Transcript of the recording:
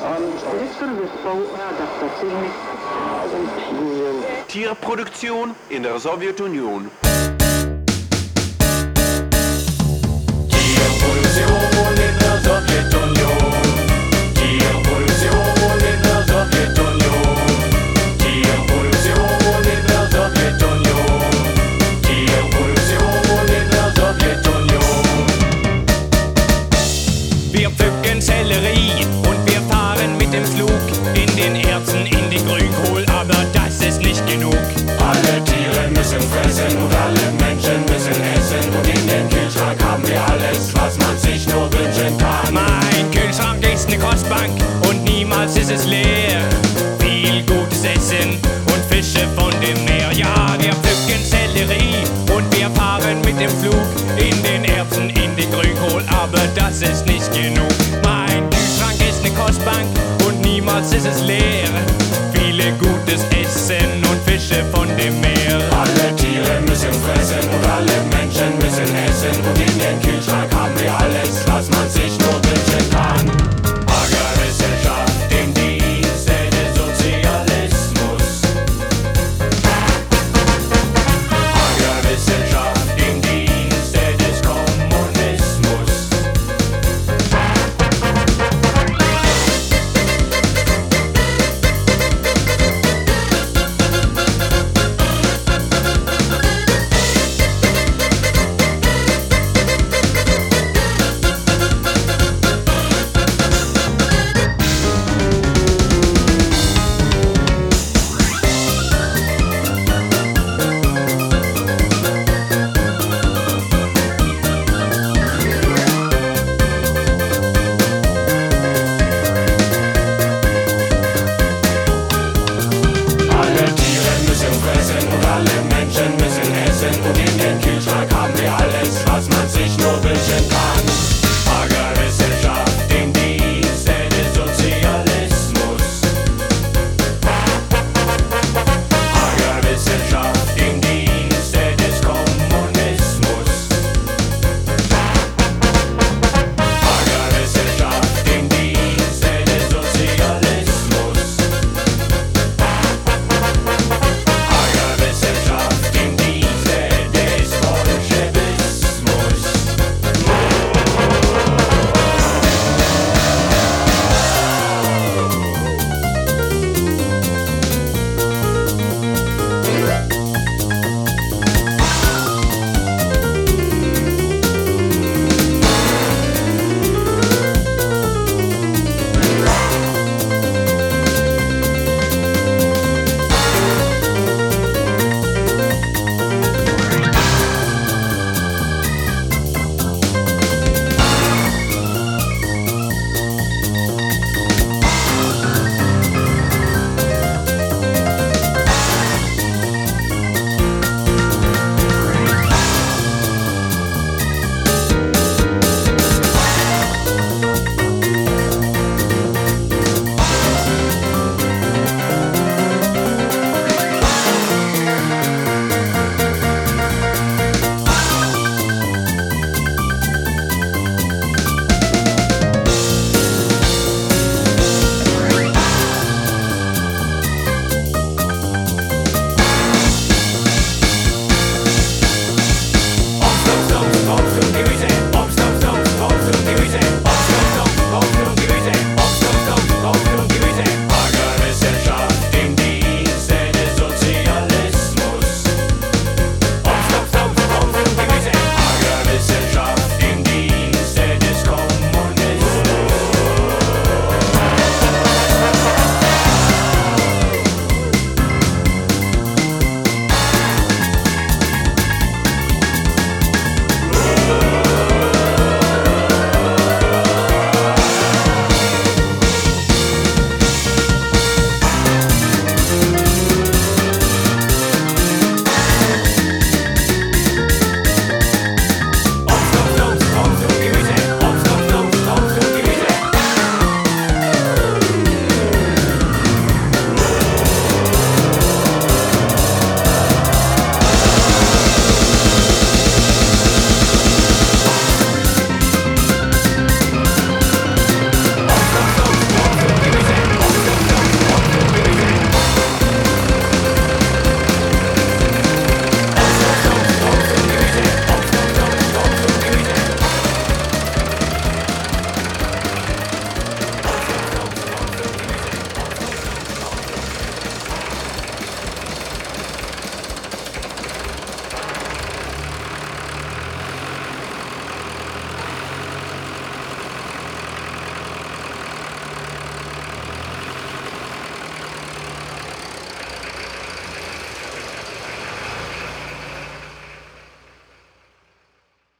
Tierproduktion in der Sowjetunion. Tierproduktion in der Sowjetunion. Tierproduktion in der Sowjetunion. Tierproduktion in der Sowjetunion. Tierproduktion in der Sowjetunion. Wir pflücken Sellerie und wir fahren mit dem Flug in den Erbsen, in die Grünkohl, aber das ist nicht genug. Alle Tiere müssen fressen und alle Menschen müssen essen und in den Kühlschrank haben wir alles, was man sich nur wünschen kann. Mein Kühlschrank ist eine Kostbank und niemals ist es leer. Viel gutes Essen und Fische von dem Meer. Ja, wir pflücken Sellerie und wir fahren mit dem Flug in den Erbsen, in die Grünkohl, aber das ist nicht genug. Mein Kühlschrank ist eine Kostbank und niemals ist es leer. Viele gutes Essen und Fische von dem Meer.